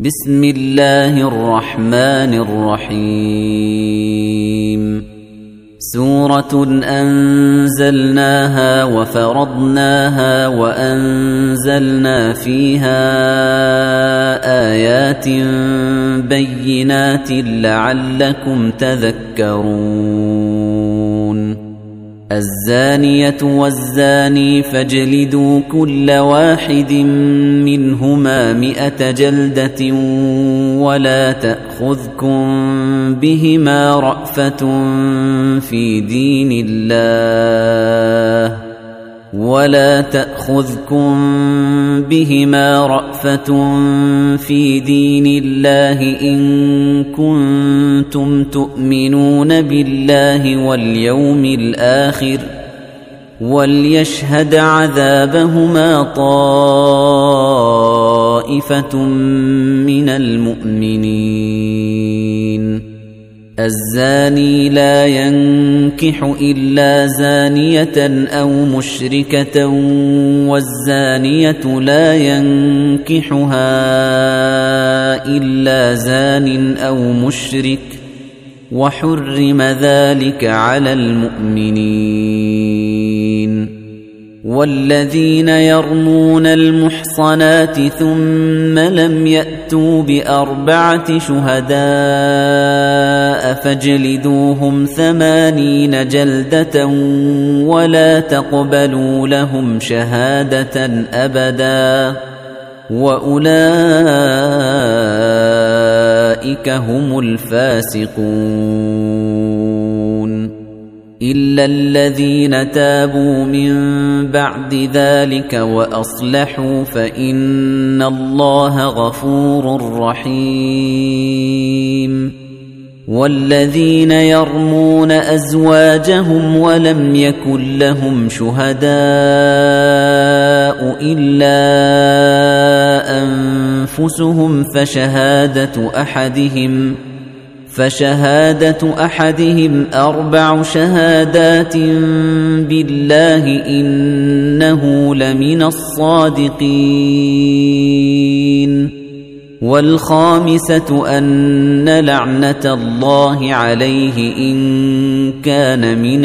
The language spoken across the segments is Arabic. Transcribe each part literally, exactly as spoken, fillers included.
بسم الله الرحمن الرحيم سورة أنزلناها وفرضناها وأنزلنا فيها آيات بينات لعلكم تذكرون الزانية والزاني فاجلدوا كل واحد منهما مئة جلدة ولا تأخذكم بهما رأفة في دين الله ولا تأخذكم بهما رأفة في دين الله إن كنتم تؤمنون بالله واليوم الآخر وليشهد عذابهما طائفة من المؤمنين الزاني لا ينكح إلا زانية أو مشركة والزانية لا ينكحها إلا زان أو مشرك وحرم ذلك على المؤمنين والذين يرمون المحصنات ثم لم يأتوا بأربعة شهداء فاجلدوهم ثمانين جلدة ولا تقبلوا لهم شهادة أبدا وأولئك هم الفاسقون إلا الذين تابوا من بعد ذلك وأصلحوا فإن الله غفور رحيم والذين يرمون أزواجهم ولم يكن لهم شهداء إلا أنفسهم فشهادة أحدهم فشهادة أحدهم أربع شهادات بالله إنه لمن الصادقين والخامسة أن لعنة الله عليه إن كان من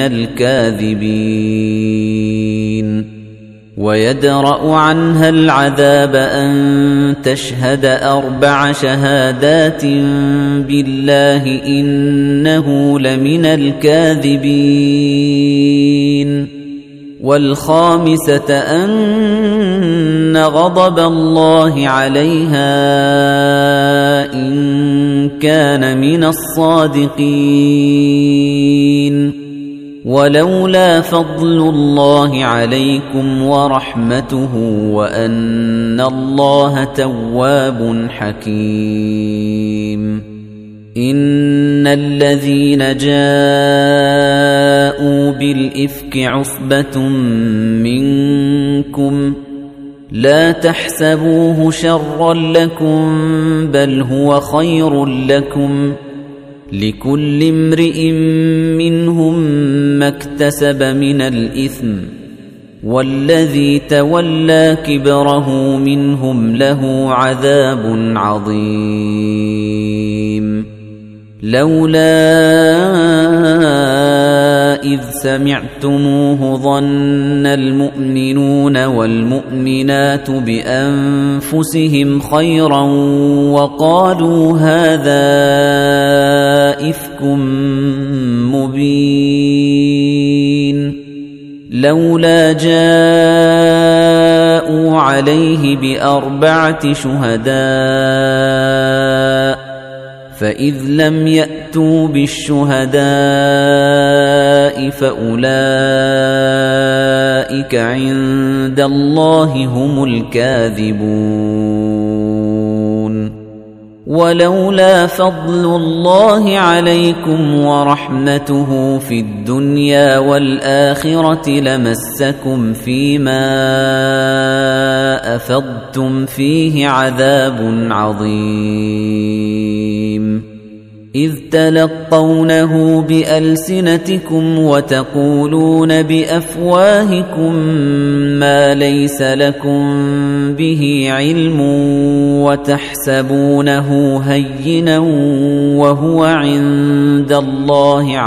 الكاذبين ويدرأ عنها العذاب أن تشهد أربع شهادات بالله إنه لمن الكاذبين والخامسة أن غضب الله عليها إن كان من الصادقين ولولا فضل الله عليكم ورحمته وأن الله تواب حكيم إن الذين جاءوا بالإفك عصبة منكم لا تحسبوه شرا لكم بل هو خير لكم لكل امرئ منهم ما اكتسب من الإثم والذي تولى كبره منهم له عذاب عظيم لولا إذ سمعتموه ظن المؤمنون والمؤمنات بأنفسهم خيرا وقالوا هذا إفك مبين لولا جاءوا عليه بأربعة شهداء فإذ لم يأتوا بالشهداء فأولئك عند الله هم الكاذبون ولولا فضل الله عليكم ورحمته في الدنيا والآخرة لمسكم فيما أفضتم فيه عذاب عظيم إذ تلقونه بألسنتكم وتقولون بأفواهكم ما ليس لكم به علم وتحسبونه هينا وهو عند الله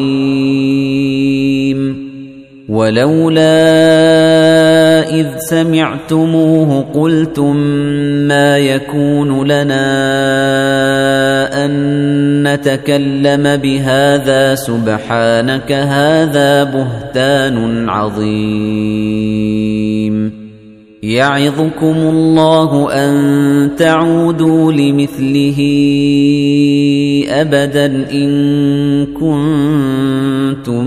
عظيم ولولا إذ سمعتموه قلتم ما يكون لنا أن نتكلم بهذا سبحانك هذا بهتان عظيم يعظكم الله أن تعودوا لمثله أبدا إن كنتم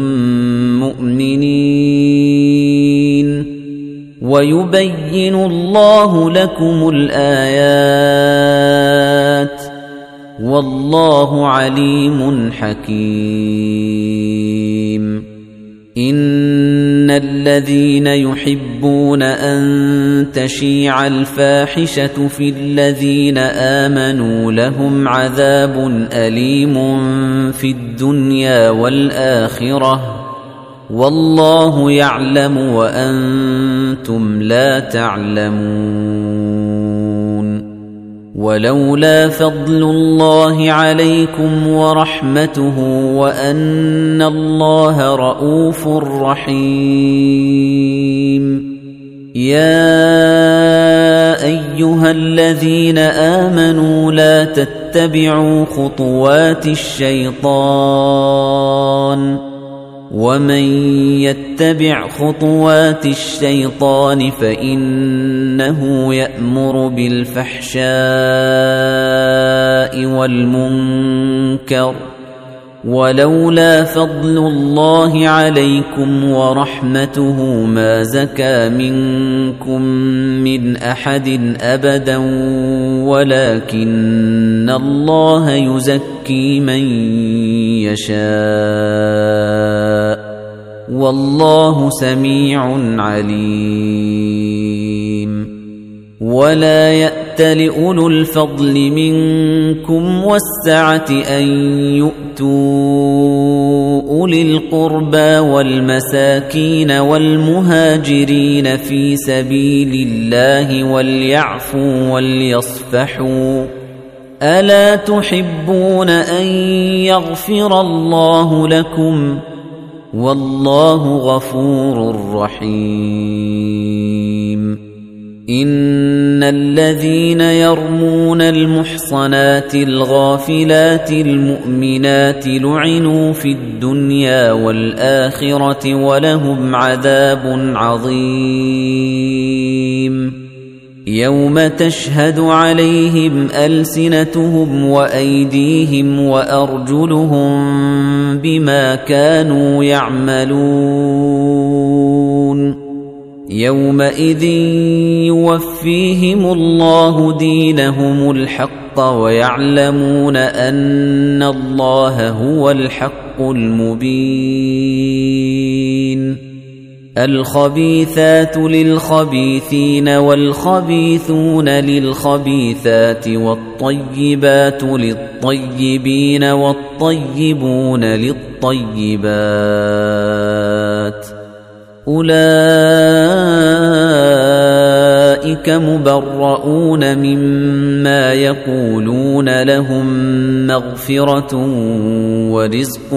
مؤمنين ويبين الله لكم الآيات والله عليم حكيم إن الذين يحبون أن تشيع الفاحشة في الذين آمنوا لهم عذاب أليم في الدنيا والآخرة والله يعلم وأنتم لا تعلمون ولولا فضل الله عليكم ورحمته وأن الله رؤوف رحيم يا أيها الذين آمنوا لا تتبعوا خطوات الشيطان ومن يتبع خطوات الشيطان فإنه يأمر بالفحشاء والمنكر ولولا فضل الله عليكم ورحمته ما زكى منكم من أحد أبدا ولكن الله يزكي من يشاء والله سميع عليم ولا يأتل أولو الفضل منكم والسعة أن يؤتوا أولي القربى والمساكين والمهاجرين في سبيل الله وليعفوا وليصفحوا ألا تحبون أن يغفر الله لكم والله غفور رحيم إن الذين يرمون المحصنات الغافلات المؤمنات لعنوا في الدنيا والآخرة ولهم عذاب عظيم يوم تشهد عليهم ألسنتهم وأيديهم وأرجلهم بما كانوا يعملون يومئذ يوفيهم الله دينهم الحق ويعلمون أن الله هو الحق المبين الخبيثات للخبيثين والخبيثون للخبيثات والطيبات للطيبين والطيبون للطيبات أولئك مبرؤون مما يقولون لهم مغفرة ورزق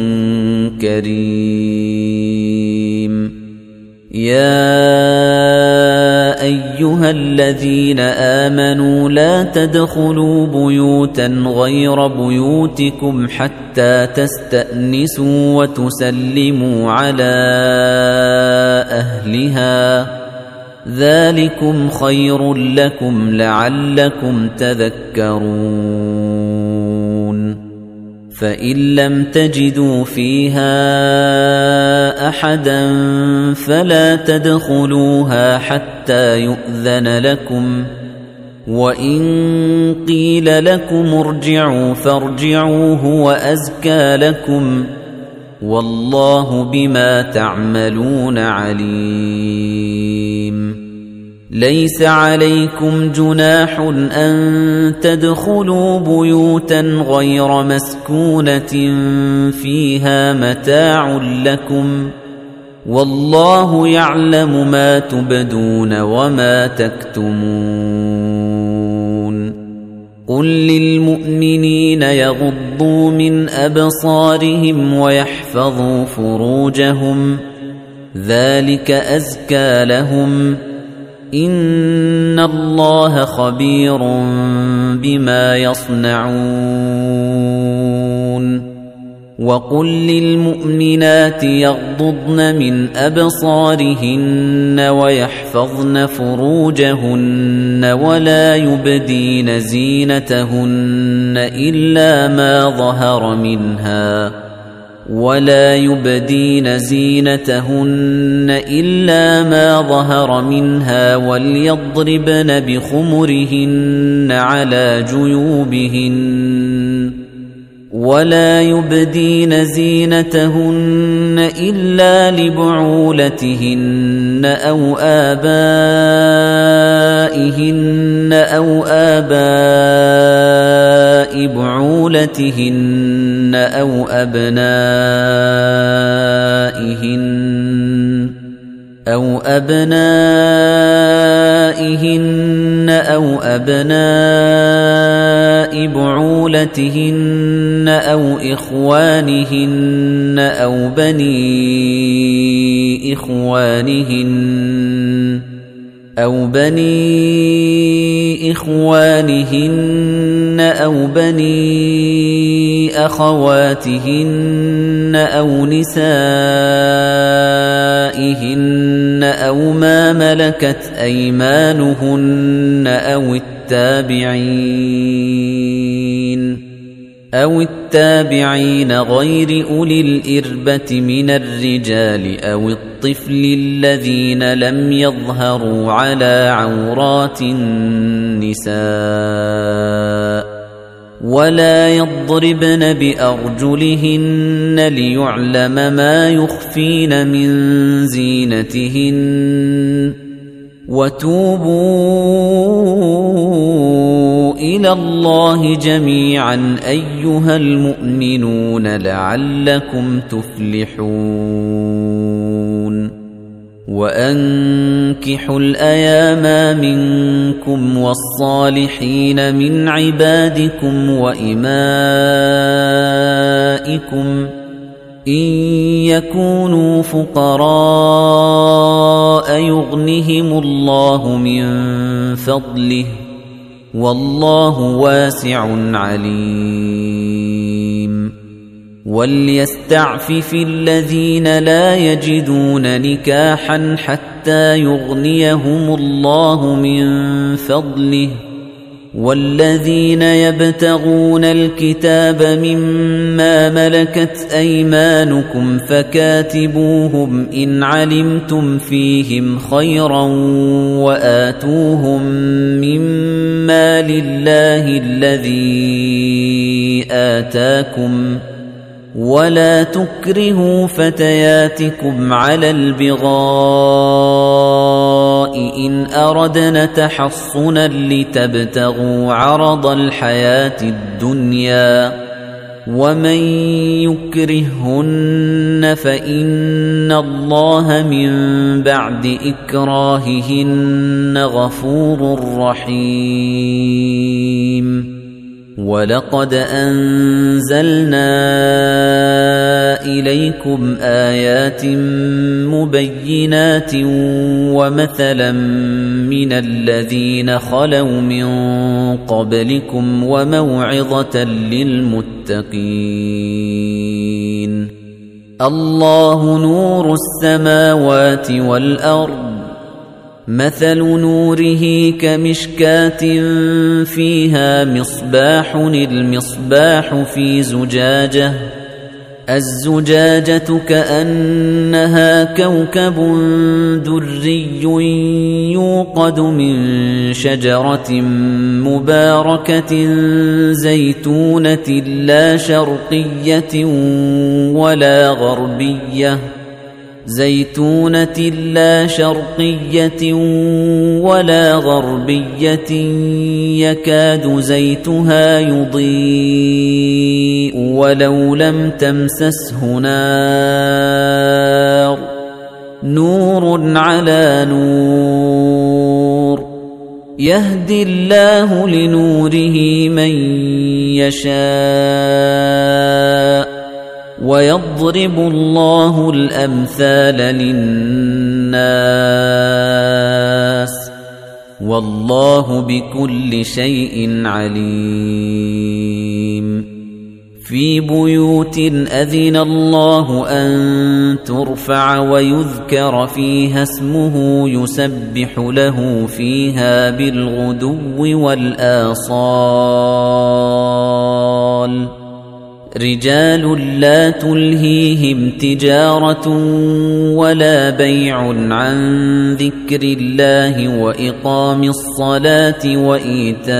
كريم يا أيها الذين آمنوا لا تدخلوا بيوتا غير بيوتكم حتى تستأنسوا وتسلموا على أهلها ذلكم خير لكم لعلكم تذكرون فإن لم تجدوا فيها أحدا فلا تدخلوها حتى يؤذن لكم وإن قيل لكم ارجعوا فارجعوا هو أزكى لكم والله بما تعملون عليم ليس عليكم جناح أن تدخلوا بيوتا غير مسكونة فيها متاع لكم والله يعلم ما تبدون وما تكتمون قل للمؤمنين يغضوا من أبصارهم ويحفظوا فروجهم ذلك أزكى لهم إن الله خبير بما يصنعون وقل للمؤمنات يغضضن من أبصارهن ويحفظن فروجهن ولا يبدين زينتهن إلا ما ظهر منها ولا يبدين زينتهن إلا ما ظهر منها وليضربن بخمرهن على جيوبهن ولا يبدين زينتهن إلا لبعولتهن أو آبائهن أو آباء بعولتهن أو أبنائهن أو أبنائهن أو أبناء بعولتهن أو إخوانهن أو بني إخوانهن أو بني إخوانهن أو بني أخواتهن أو نسائهن أو ما ملكت أيمانهن أو التابعين أو التابعين غير أولي الإربة من الرجال أو الطفل الذين لم يظهروا على عورات النساء ولا يضربن بأرجلهن ليعلم ما يخفين من زينتهن وتوبوا إلى الله جميعا أيها المؤمنون لعلكم تفلحون وأنكحوا الأيام منكم والصالحين من عبادكم وإمائكم إن يكونوا فقراء يغنهم الله من فضله والله واسع عليم وليستعفف الذين لا يجدون نكاحا حتى يغنيهم الله من فضله والذين يبتغون الكتاب مما ملكت أيمانكم فكاتبوهم إن علمتم فيهم خيرا وآتوهم مما لله الذي آتاكم ولا تكرهوا فتياتكم على البغاء إن أردنا تحصنا لتبتغوا عرض الحياة الدنيا ومن يكرهن فإن الله من بعد إكراههن غفور رحيم وَلَقَدْ أَنزَلْنَا إِلَيْكُمْ آيَاتٍ مُبَيِّنَاتٍ وَمَثَلًا مِنَ الَّذِينَ خَلَوْا مِن قَبْلِكُمْ وَمَوْعِظَةً لِلْمُتَّقِينَ اللَّهُ نُورُ السَّمَاوَاتِ وَالْأَرْضِ مثل نوره كمشكاة فيها مصباح المصباح في زجاجة الزجاجة كأنها كوكب دري يوقد من شجرة مباركة زيتونة لا شرقية ولا غربية زيتونة لا شرقية ولا غربية يكاد زيتها يضيء ولو لم تمسسه نار نور على نور يهدي الله لنوره من يشاء ويضرب الله الأمثال للناس والله بكل شيء عليم في بيوت أذن الله أن ترفع ويذكر فيها اسمه يسبح له فيها بالغدو والآصال رجال لا تلهيهم تجارة ولا بيع عن ذكر الله وإقام الصلاة وإيتاء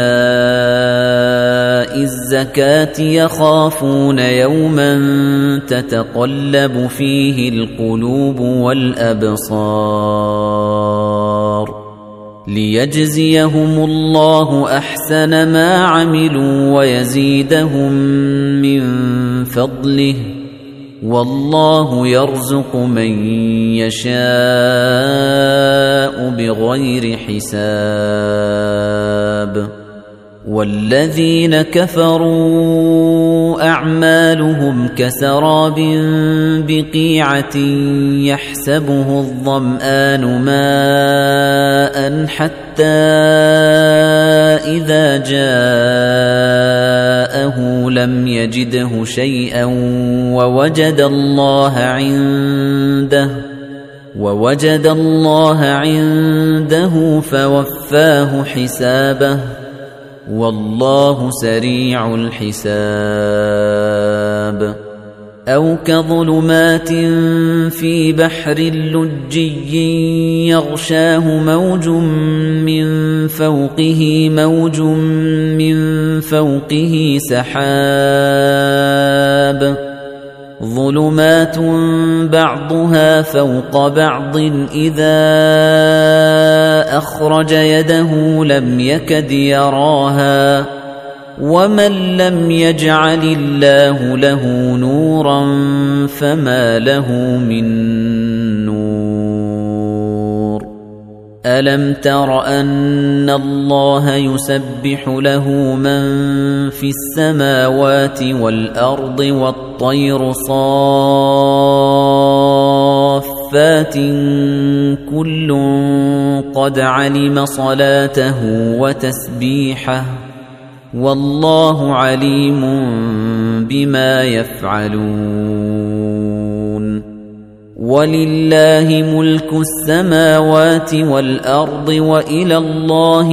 الزكاة يخافون يوما تتقلب فيه القلوب والأبصار ليجزيهم الله أحسن ما عملوا ويزيدهم من فضله والله يرزق من يشاء بغير حساب والذين كفروا أعمالهم كسراب بقيعة يحسبه الظمآن ماء حتى إذا جاءه لم يجده شيئا ووجد الله عنده ووجد الله عنده فوفاه حسابه والله سريع الحساب أو كظلمات في بحر لجي يغشاه موج من فوقه موج من فوقه سحاب ظلمات بعضها فوق بعض إذا أخرج يده لم يكد يراها ومن لم يجعل الله له نورا فما له من نور ألم تر أن الله يسبح له من في السماوات والأرض والطير صافات كل قد علم صلاته وتسبيحه والله عليم بما يفعلون ولله ملك السماوات والأرض وإلى الله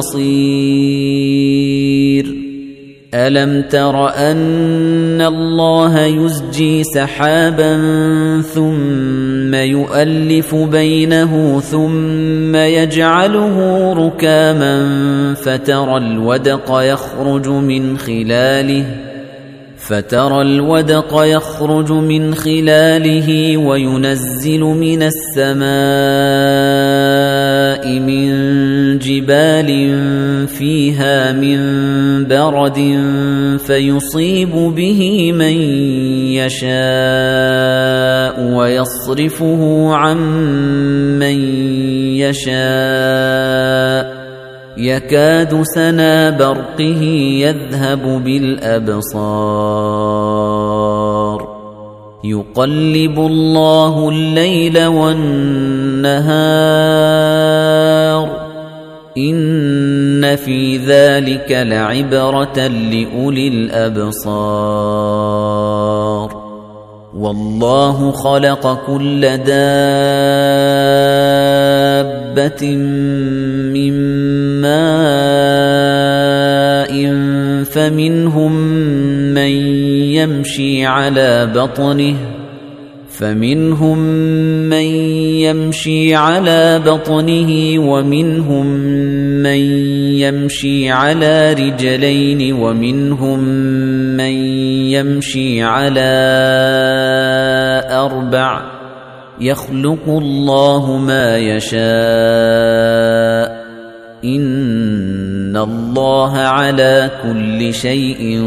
المصير ألم تر أن الله يزجي سحابا ثم يؤلف بينه ثم يجعله ركاما فترى الودق يخرج من خلاله فترى الودق يخرج من خلاله وينزل من السماء من جبال فيها من برد فيصيب به من يشاء ويصرفه عن من يشاء يكاد سنا برقه يذهب بالأبصار يقلب الله الليل والنهار إن في ذلك لعبرة لأولي الأبصار والله خلق كل دابة من ماء فمنهم من يمشي على بطنه فمنهم من يمشي على بطنه ومنهم من يمشي على رجلين ومنهم من يمشي على أربع يخلق الله ما يشاء إن الله على كل شيء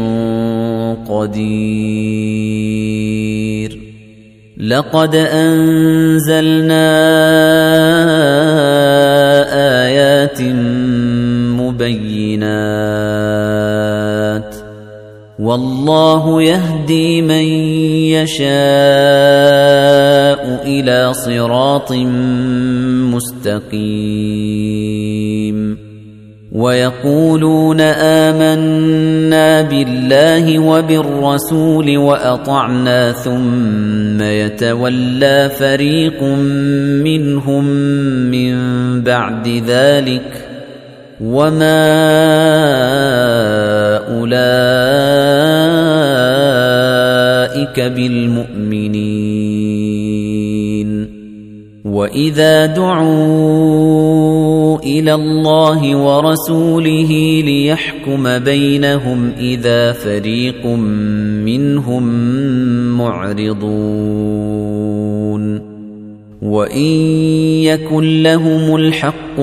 قدير لقد أنزلنا آيات مبينات والله يهدي من يشاء إلى صراط مستقيم ويقولون آمنا بالله وبالرسول وأطعنا ثم يتولى فريق منهم من بعد ذلك وما أولئك بالمؤمنين وإذا دعوا إلى الله ورسوله ليحكم بينهم إذا فريق منهم معرضون وإن يكن لهم الحق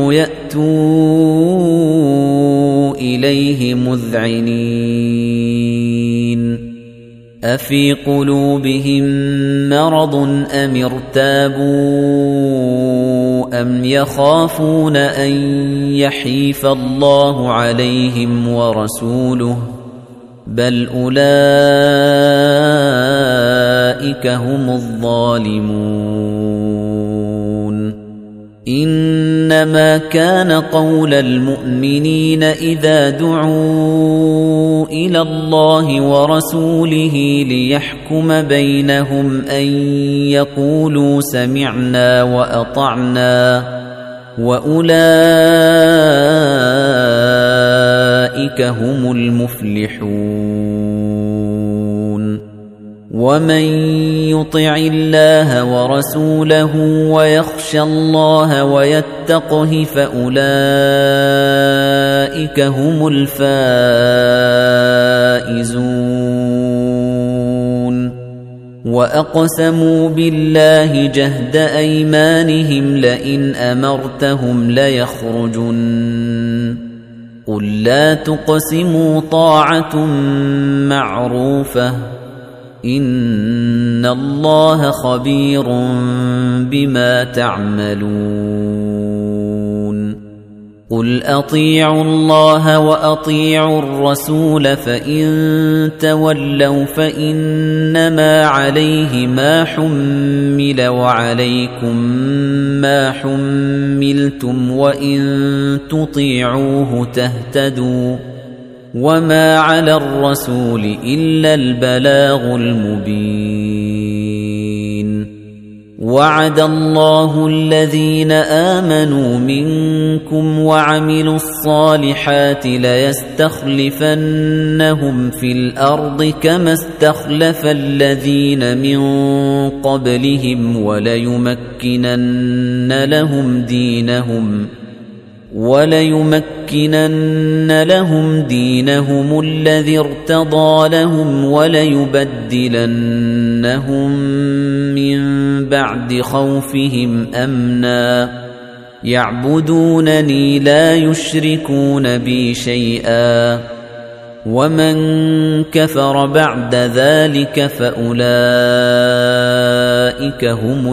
يأتوا إليه مذعنين أفي قلوبهم مرض أم ارتابوا أم يخافون أن يحيف الله عليهم ورسوله بل أولئك هم الظالمون إنما كان قول المؤمنين إذا دعوا إلى الله ورسوله ليحكم بينهم أن يقولوا سمعنا وأطعنا وأولئك هم المفلحون ومن يطع الله ورسوله ويخشى الله ويتقه فأولئك هم الفائزون وأقسموا بالله جهد أيمانهم لئن أمرتهم ليخرجن قل لا تقسموا طاعة معروفة إن الله خبير بما تعملون قل أطيعوا الله وأطيعوا الرسول فإن تولوا فإنما عليه ما حمل وعليكم ما حملتم وإن تطيعوه تهتدوا وما على الرسول إلا البلاغ المبين وعد الله الذين آمنوا منكم وعملوا الصالحات ليستخلفنهم في الأرض كما استخلف الذين من قبلهم وليمكنن لهم دينهم وليمكنن لهم دينهم الذي ارتضى لهم وليبدلنهم من بعد خوفهم أمنا يعبدونني لا يشركون بي شيئا ومن كفر بعد ذلك فأولئك هم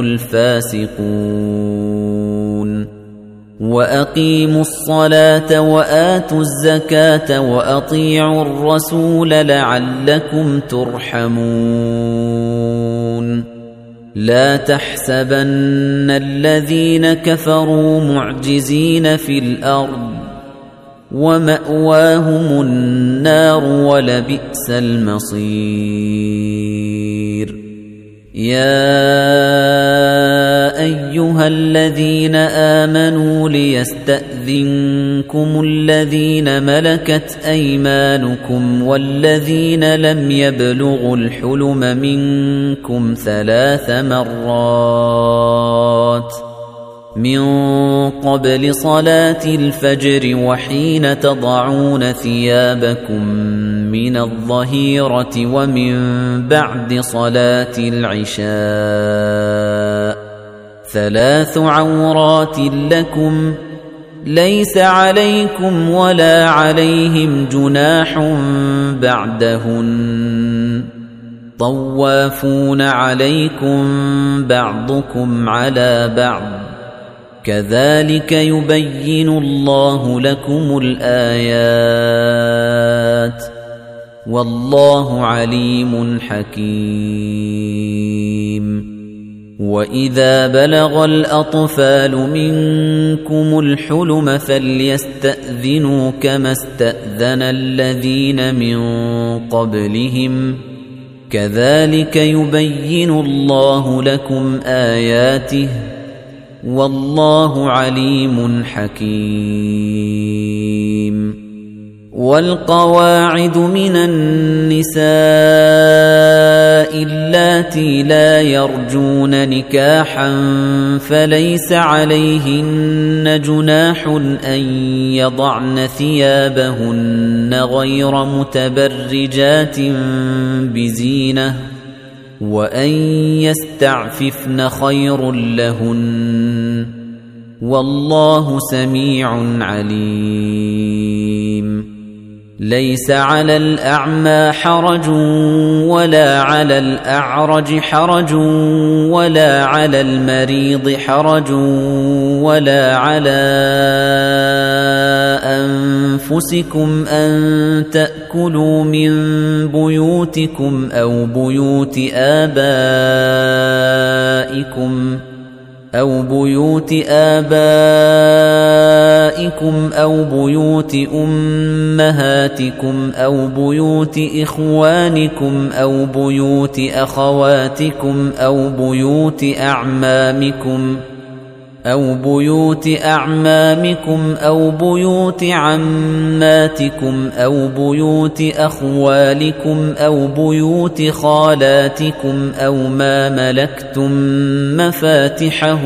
الفاسقون وأقيموا الصلاة وآتوا الزكاة وأطيعوا الرسول لعلكم ترحمون لا تحسبن الذين كفروا معجزين في الأرض ومأواهم النار ولبئس المصير يا أيها الذين آمنوا ليستأذنكم الذين ملكت أيمانكم والذين لم يبلغوا الحلم منكم ثلاث مرات من قبل صلاة الفجر وحين تضعون ثيابكم من الظهيرة ومن بعد صلاة العشاء ثلاث عورات لكم ليس عليكم ولا عليهم جناح بعدهن طوافون عليكم بعضكم على بعض كذلك يبين الله لكم الآيات والله عليم حكيم وَإِذَا بَلَغَ الْأَطْفَالُ مِنكُمُ الْحُلُمَ فَلْيَسْتَأْذِنُوا كَمَا اسْتَأْذَنَ الَّذِينَ مِن قَبْلِهِمْ كَذَلِكَ يُبَيِّنُ اللَّهُ لَكُمْ آيَاتِهِ وَاللَّهُ عَلِيمٌ حَكِيمٌ وَالْقَوَاعِدُ مِنَ النِّسَاءِ اللَّاتِي لَا يَرْجُونَ نِكَاحًا فَلَيْسَ عَلَيْهِنَّ جُنَاحٌ أَن يَضَعْنَ ثِيَابَهُنَّ غَيْرَ مُتَبَرِّجَاتٍ بِزِينَةٍ وَأَن يَسْتَعْفِفْنَ خَيْرٌ لَّهُنَّ وَاللَّهُ سَمِيعٌ عَلِيمٌ ليس على الأعمى حرج ولا على الأعرج حرج ولا على المريض حرج ولا على أنفسكم أن تأكلوا من بيوتكم أو بيوت آبائكم أو بيوت آبائكم أو بيوت أمهاتكم أو بيوت إخوانكم أو بيوت أخواتكم أو بيوت أعمامكم أو بيوت أعمامكم أو بيوت عماتكم أو بيوت أخوالكم أو بيوت خالاتكم أو ما ملكتم مفاتحه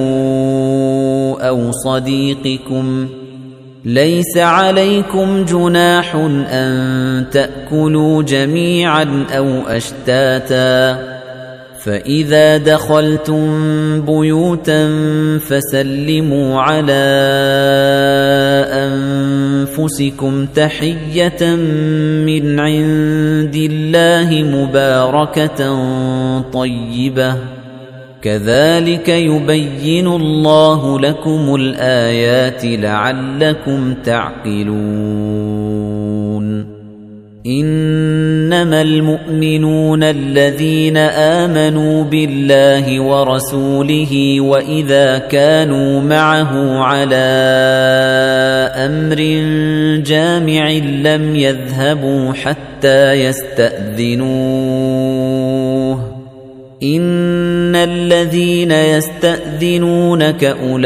أو صديقكم ليس عليكم جناح أن تأكلوا جميعا أو أشتاتا فإذا دخلتم بيوتا فسلموا على أنفسكم تحية من عند الله مباركة طيبة كذلك يبين الله لكم الآيات لعلكم تعقلون إنما المؤمنون الذين آمنوا بالله ورسوله وإذا كانوا معه على أمر جامع لم يذهبوا حتى يستأذنوه إن الذين يستأذنونك أولئك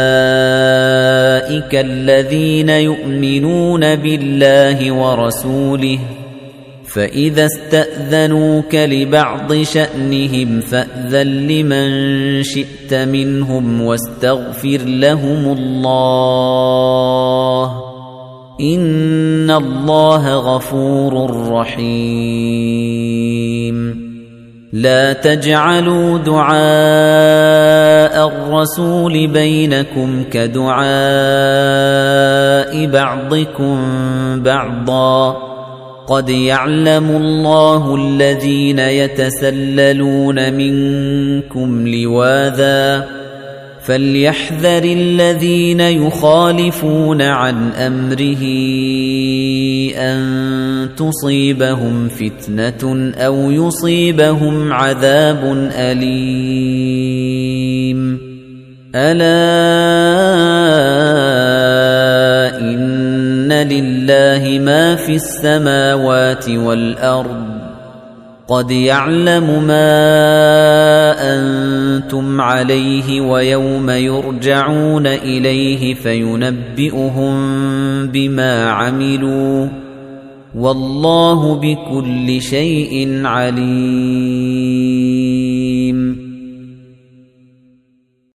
الذين يؤمنون بالله ورسوله فإذا استأذنوك لبعض شأنهم فأذن لمن شئت منهم واستغفر لهم الله إن الله غفور رحيم لا تجعلوا دعاء الرسول بينكم كدعاء بعضكم بعضا قد يعلم الله الذين يتسللون منكم لواذا فليحذر الذين يخالفون عن أمره أن تصيبهم فتنة أو يصيبهم عذاب أليم ألا إن لله ما في السماوات والأرض قد يعلم ما أنتم عليه ويوم يرجعون إليه فينبئهم بما عملوا والله بكل شيء عليم